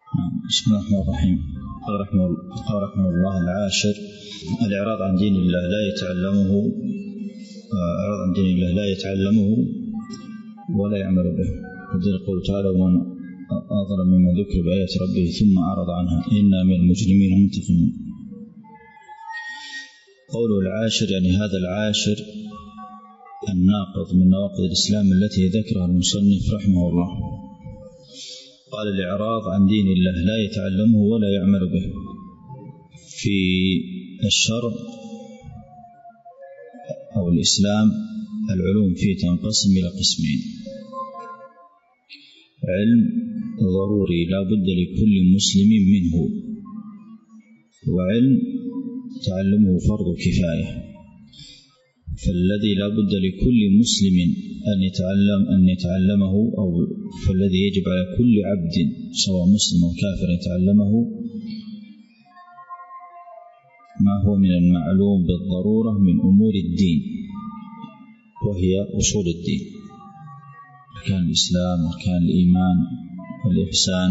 بسم الله الرحمن الرحيم. قال رحمه الله: العاشر الإعراض عن دين الله لا يتعلمه ولا يعمل به. ودل قوله تعالى: ومن أظلم ممن ذكر بآيات ربه ثم أعرض عنها إنا من المجرمين منتقمون. قوله العاشر يعني هذا العاشر الناقض من نواقض الإسلام التي ذكرها المصنف رحمه الله. قال: الإعراض عن دين الله لا يتعلمه ولا يعمل به. في الشرع أو الإسلام العلوم فيه تنقسم إلى قسمين: علم ضروري لا بد لكل مسلم منه، وعلم تعلمه فرض كفاية. فالذي لا بد لكل مسلم أن يتعلمه، أو فالذي يجب على كل عبد سواء مسلم أو كافر يتعلمه ما هو من المعلوم بالضرورة من أمور الدين، وهي أصول الدين: أركان الإسلام، أركان الإيمان والإحسان.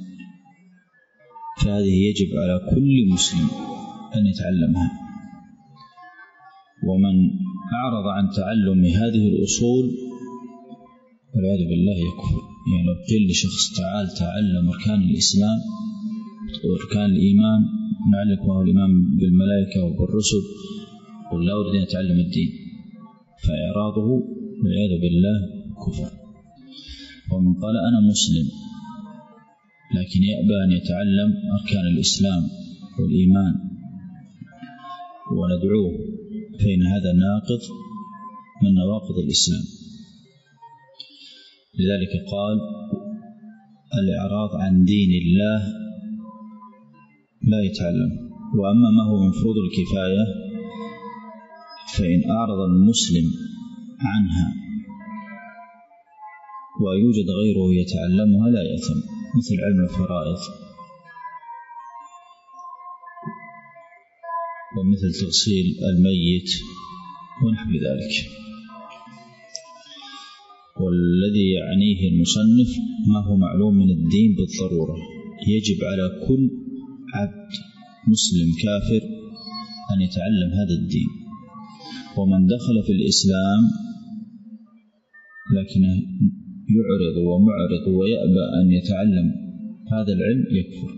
فهذه يجب على كل مسلم أن يتعلمها. ومن أعرض عن تعلم هذه الأصول والعياذ بالله يكفر. يعني لو قيل لشخص: تعال تعلم أركان الإسلام وأركان الإيمان، نعلمك ما هو الإيمان بالملائكة وبالرسل، قل لا أريد أن أتعلم الدين، فإعراضه والعياذ بالله كفر. ومن قال: أنا مسلم لكن يأبى أن يتعلم أركان الإسلام والإيمان وندعوه، فإن هذا ناقض من نواقض الإسلام. لذلك قال: الإعراض عن دين الله لا يتعلم. وأما ما هو من فروض الكفاية فإن أعرض المسلم عنها ويوجد غيره يتعلمها لا يأثم، مثل علم الفرائض ومثل تغسيل الميت ونحو ذلك. والذي يعنيه المصنف ما هو معلوم من الدين بالضرورة يجب على كل عبد مسلم كافر أن يتعلم هذا الدين. ومن دخل في الإسلام لكنه يعرض ومعرض ويأبى أن يتعلم هذا العلم يكفر.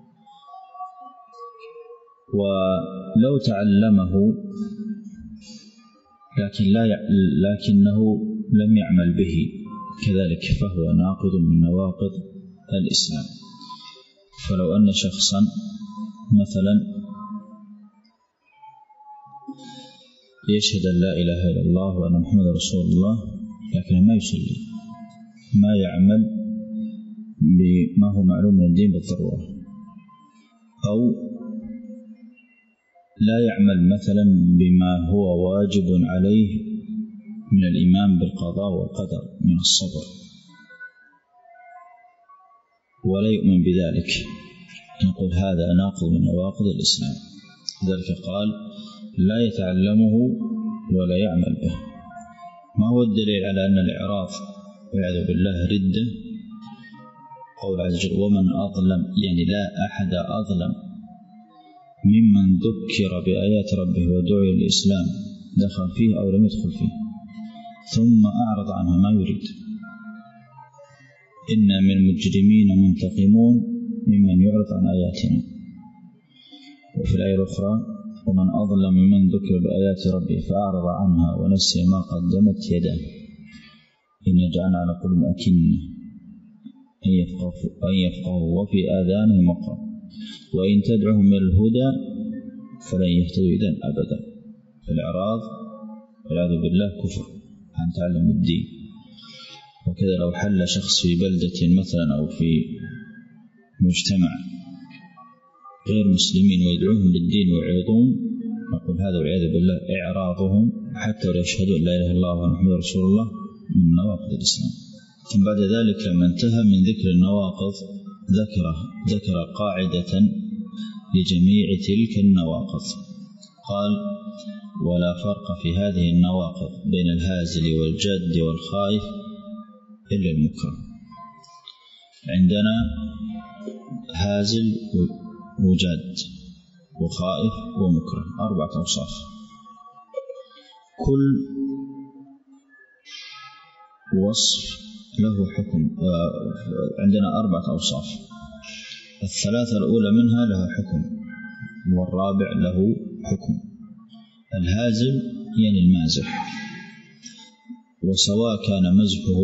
ولو تعلمه لكنه لم يعمل به كذلك فهو ناقض من نواقض الإسلام. فلو أن شخصا مثلا يشهد أن لا إله إلا الله وأن محمد رسول الله لكنه ما يصلي، ما يعمل بما هو معلوم من الدين بالضرورة، أو لا يعمل مثلا بما هو واجب عليه من الإيمان بالقضاء والقدر من الصبر ولا يؤمن بذلك، نقول هذا ناقض من نواقض الإسلام. ذلك قال: لا يتعلمه ولا يعمل به. ما هو الدليل على أن الإعراض والعياذ بالله ردة؟ قول عز وجل: ومن أظلم، يعني لا أحد أظلم ممن ذكر بآيات ربه ودعي الإسلام دخل فيه أو لم يدخل فيه ثم أعرض عنها ما يريد. إنا من المجرمين منتقمون ممن يعرض عن آياتنا. وفي الآية الأخرى: ومن أظلم ممن ذكر بآيات ربه فأعرض عنها ونسي ما قدمت يداه إن جعلنا على قلوبهم أكنة أن يفقهوا وفي آذانهم وقر وإن تدعهم إلى الهدى فلن يهتدوا إذن أبدا. فالإعراض والعياذ بالله كفر عن تعلم الدين. وكذا لو حل شخص في بلدة مثلا أو في مجتمع غير مسلمين ويدعوهم للدين ويعرضون، نقول هذا والعياذ بالله إعراضهم حتى لا يشهدوا لا إله إلا الله ومحمد رسول الله من نواقض الإسلام. ثم بعد ذلك لما انتهى من ذكر النواقض ذكر قاعدة لجميع تلك النواقض. قال: ولا فرق في هذه النواقض بين الهازل والجاد والخائف إلا المكره. عندنا هازل وجاد وخائف ومكره، 4 أوصاف. كل وصف له حكم. عندنا 4 أوصاف، 3 الأولى منها لها حكم والرابع له حكم. الهازل يعني المازح، وسواء كان مزحه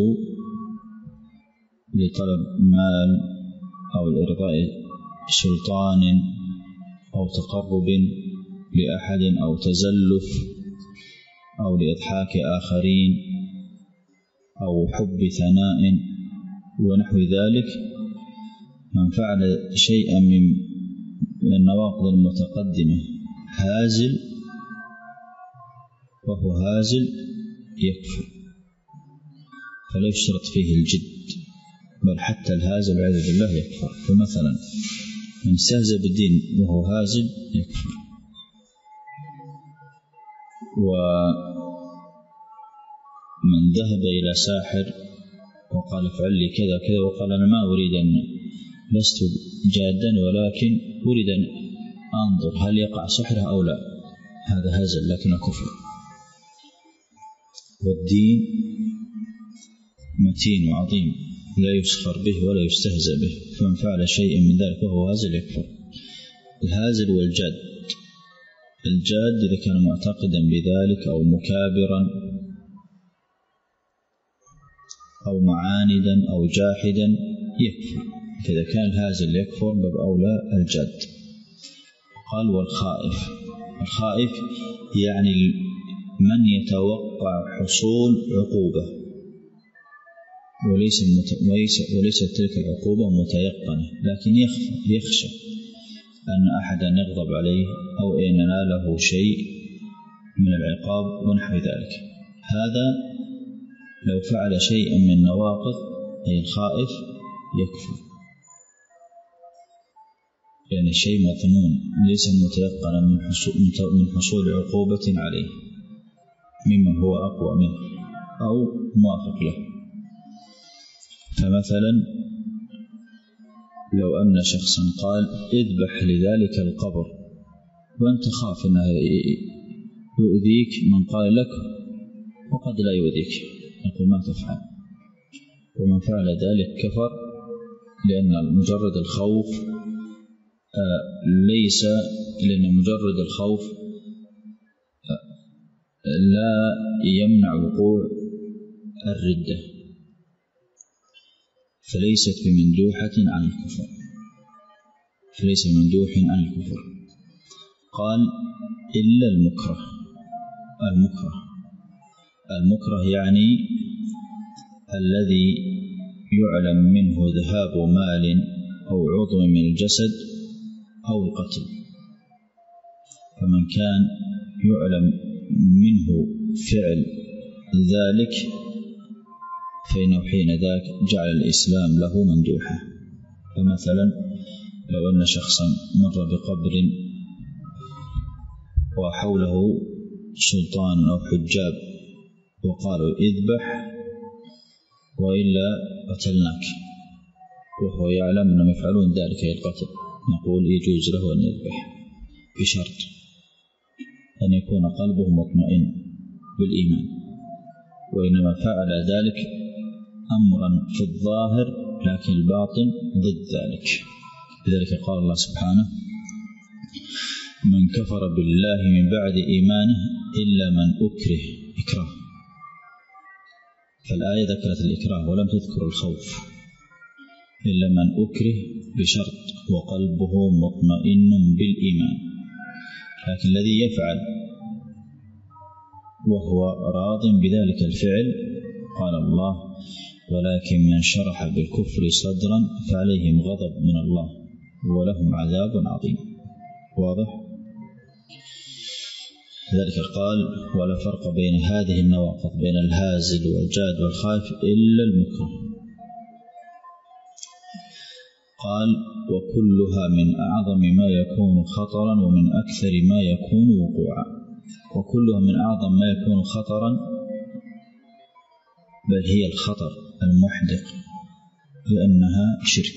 لطلب مال أو لإرضاء سلطان أو تقرب لأحد أو تزلف أو لإضحاك آخرين أو حب ثناء ونحو ذلك، من فعل شيئا من النواقض المتقدمة هازل وهو هازل يكفر، فلا يشترط فيه الجد، بل حتى الهازل والعياذ بالله يكفر. فمثلا من استهزأ بالدين وهو هازل يكفر. ومن ذهب إلى ساحر وقال افعل لي كذا كذا وقال أنا ما أريد أن لست جادا ولكن أريد أن أنظر هل يقع سحره أو لا، هذا هزل لكنه كفر. والدين متين وعظيم لا يسخر به ولا يستهزأ به، فمن فعل شيئا من ذلك وهو هازل يكفر. الهازل والجاد، الجاد إذا كان معتقدا بذلك أو مكابرا أو معاندا أو جاحدا يكفر، فإذا كان الهازل يكفر باب أولى الجاد. قال والخائف، الخائف يعني من يتوقع حصول عقوبة وليست تلك العقوبة متيقنة، لكن يخشى أن أحدا يغضب عليه أو أن يناله شيء من العقاب ونحو ذلك. هذا لو فعل شيئا من النواقض أي الخائف يكفر، يعني شيء مضمون ليس متيقنا من حصول عقوبة عليه ممن هو أقوى منه أو موافق له. فمثلا لو أن شخصا قال اذبح لذلك القبر وأنت خاف أنه يؤذيك، من قال لك وقد لا يؤذيك، نقول ما تفعل. ومن فعل ذلك كفر، لأن مجرد الخوف لا يمنع وقوع الردة، فليست بمندوحة عن الكفر، فليس مندوح عن الكفر. قال إلا المكره يعني الذي يعلم منه ذهاب مال أو عضو من الجسد أو القتل، فمن كان يعلم منه فعل ذلك فإنه حين ذاك جعل الإسلام له مندوحا. فمثلا لو أن شخصا مر بقبر وحوله سلطان أو حجاب وقالوا اذبح وإلا قتلناك، وهو يعلم أنهم يفعلون ذلك القتل، نقول يجوز له أن يذبح بشرط أن يكون قلبه مطمئن بالإيمان، وإنما فعل ذلك أمرا في الظاهر لكن الباطن ضد ذلك. لذلك قال الله سبحانه من كفر بالله من بعد إيمانه إلا من أكره إكراه، فالآية ذكرت الإكراه ولم تذكر الخوف، إلا من أكره بشرط وقلبه مطمئن بالإيمان. لكن الذي يفعل وهو راض بذلك الفعل قال الله ولكن من شرح بالكفر صدرا فعليهم غضب من الله ولهم عذاب عظيم. واضح؟ لذلك قال ولا فرق بين هذه النواقض بين الهازل والجاد والخائف إلا المكره. قال وكلها من أعظم ما يكون خطرا ومن أكثر ما يكون وقوعا. وكلها من أعظم ما يكون خطرا، بل هي الخطر المحدق لأنها شرك،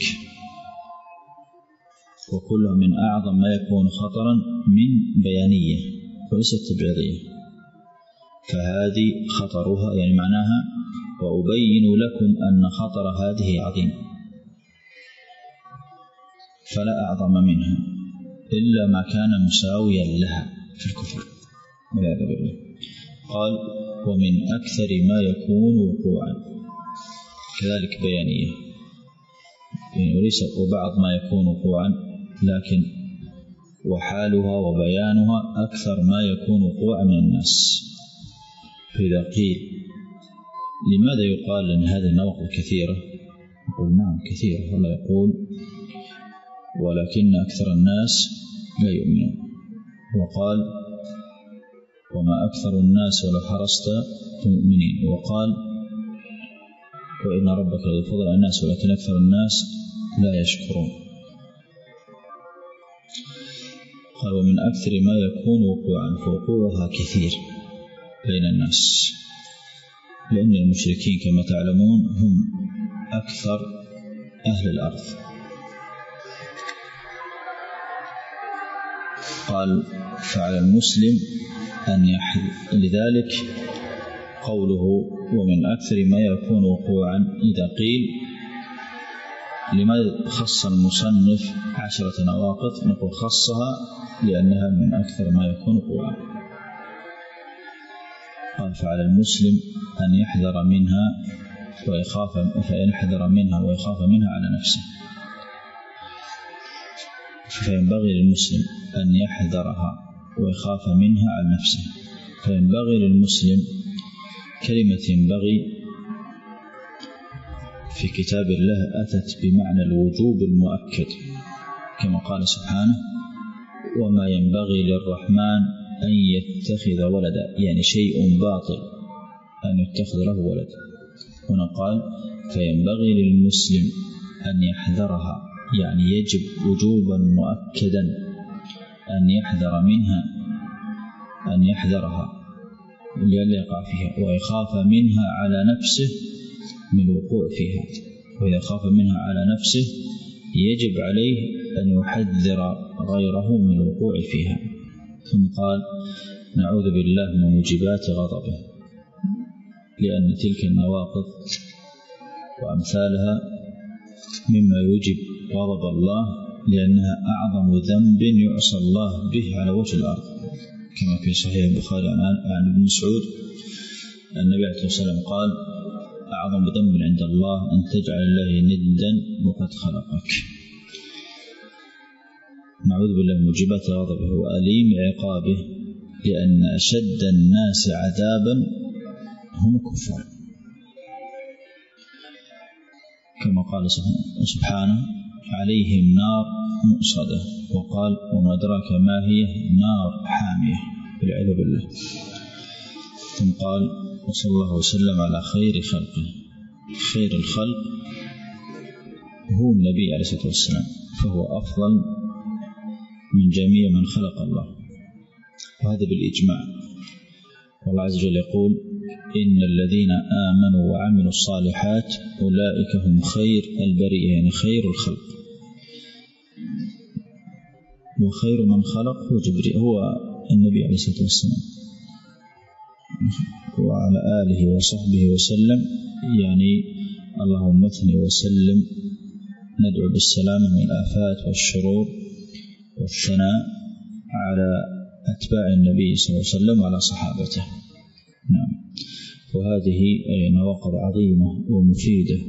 وكلها من أعظم ما يكون خطرا من بيانية وليست تبعيضية. فهذه خطرها يعني معناها وأبين لكم أن خطر هذه عظيم، فلا أعظم منها إلا ما كان مساويا لها في الكفر والعياذ بالله. قال ومن أكثر ما يكون وقوعا، كذلك بيانية يعني وليس وبعض ما يكون وقوعا، لكن وحالها وبيانها أكثر ما يكون وقوعا من الناس. فإذا قيل لماذا يقال أن هذه النواقض كثيرة؟ نقول نعم كثيرة، الله يقول ولكن أكثر الناس لا يؤمنون، وقال وما أكثر الناس ولو حرصت بمؤمنين، وقال وإن ربك لذو فضل على الناس ولكن أكثر الناس لا يشكرون. قال ومن أكثر ما يكون وقوعا، فوقوعها كثير بين الناس، لأن المشركين كما تعلمون هم أكثر أهل الأرض. قال فعلى المسلم أن يحذر، لذلك قوله ومن أكثر ما يكون وقوعا، إذا قيل لماذا خص المصنف 10 نواقض؟ نقول خصها لأنها من أكثر ما يكون وقوعا. قال فعلى المسلم أن يحذر منها ويخاف منها على نفسه، فينبغي للمسلم أن يحذرها ويخاف منها على نفسه. فينبغي للمسلم، كلمة ينبغي في كتاب الله أتت بمعنى الوجوب المؤكد، كما قال سبحانه وما ينبغي للرحمن أن يتخذ ولدا، يعني شيء باطل أن يتخذ له ولد. هنا قال فينبغي للمسلم أن يحذرها، يعني يجب وجوبا مؤكدا أن يحذر منها، أن يحذرها لئلا يقع فيها، ويخاف منها على نفسه من الوقوع فيها. وإذا خاف منها على نفسه يجب عليه أن يحذر غيره من الوقوع فيها. ثم قال نعوذ بالله من موجبات غضبه، لأن تلك النواقض وأمثالها مما يوجب غضب الله، لأنها أعظم ذنب يعصى الله به على وجه الأرض، كما في صحيح البخاري عن ابن مسعود النبي عليه الصلاة والسلام قال أعظم ذنب عند الله أن تجعل الله ندا وقد خلقك. نعوذ بالله من موجبات غضبه وأليم عقابه، لأن أشد الناس عذابا هم الكفار، كما قال سبحانه عليهم نار مؤصدة، وقال وما أدراك ما هي نار حامية، والعياذ بالله. ثم قال وصلى الله وسلم على خير خلقه، خير الخلق هو النبي عليه الصلاة والسلام، فهو أفضل من جميع من خلق الله، وهذا بالإجماع. والله عز وجل يقول إن الذين آمنوا وعملوا الصالحات أولئك هم خير البرية، يعني خير الخلق. وخير من خلق هو النبي عليه الصلاة والسلام وعلى آله وصحبه وسلم، يعني اللهم اثني وسلم، ندعو بالسلامة من الآفات والشرور، والثناء على أتباع النبي صلى الله عليه وسلم وعلى صحابته. نعم. وهذه نواقض عظيمة ومفيدة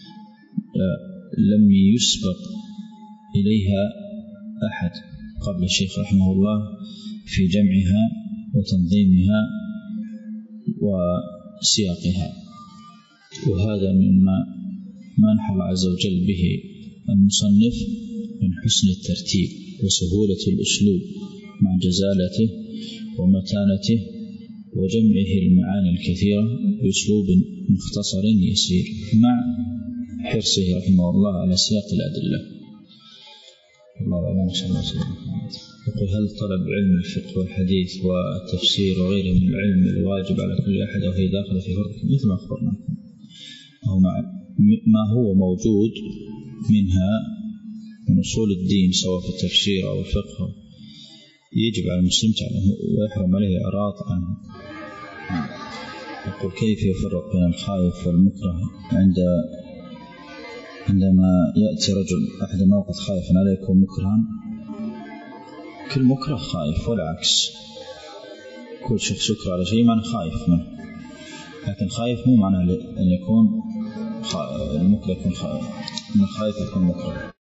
لم يسبق إليها أحد قبل الشيخ رحمه الله في جمعها وتنظيمها وسياقها، وهذا مما منح الله عز وجل به المصنف من حسن الترتيب وسهولة الأسلوب مع جزالته ومتانته وجمعه المعاني الكثيرة بأسلوب مختصر يسير، مع حرصه رحمه الله على سياق الأدلة. الله أعلم. صلى الله عليه وسلم. يقول هل طلب علم الفقه والحديث والتفسير وغيره من العلم الواجب على كل أحد، أو هي داخلة في فرق؟ مثل ما أخبرنا، ما هو موجود منها من أصول الدين سواء في التفسير أو الفقه يجب على المسلم تعلمه ويحرم عليه إعراض عنه. يقول كيف يفرق بين الخائف والمكره عندما يأتي رجل أحد موقف خائف عليك ومكرها؟ كل مكره خائف والعكس، كل شخص يكره على شيء معنى خائف منه، لكن خائف مو معنى أن يكون المكره يكون خائف، من خائف يكون مكره.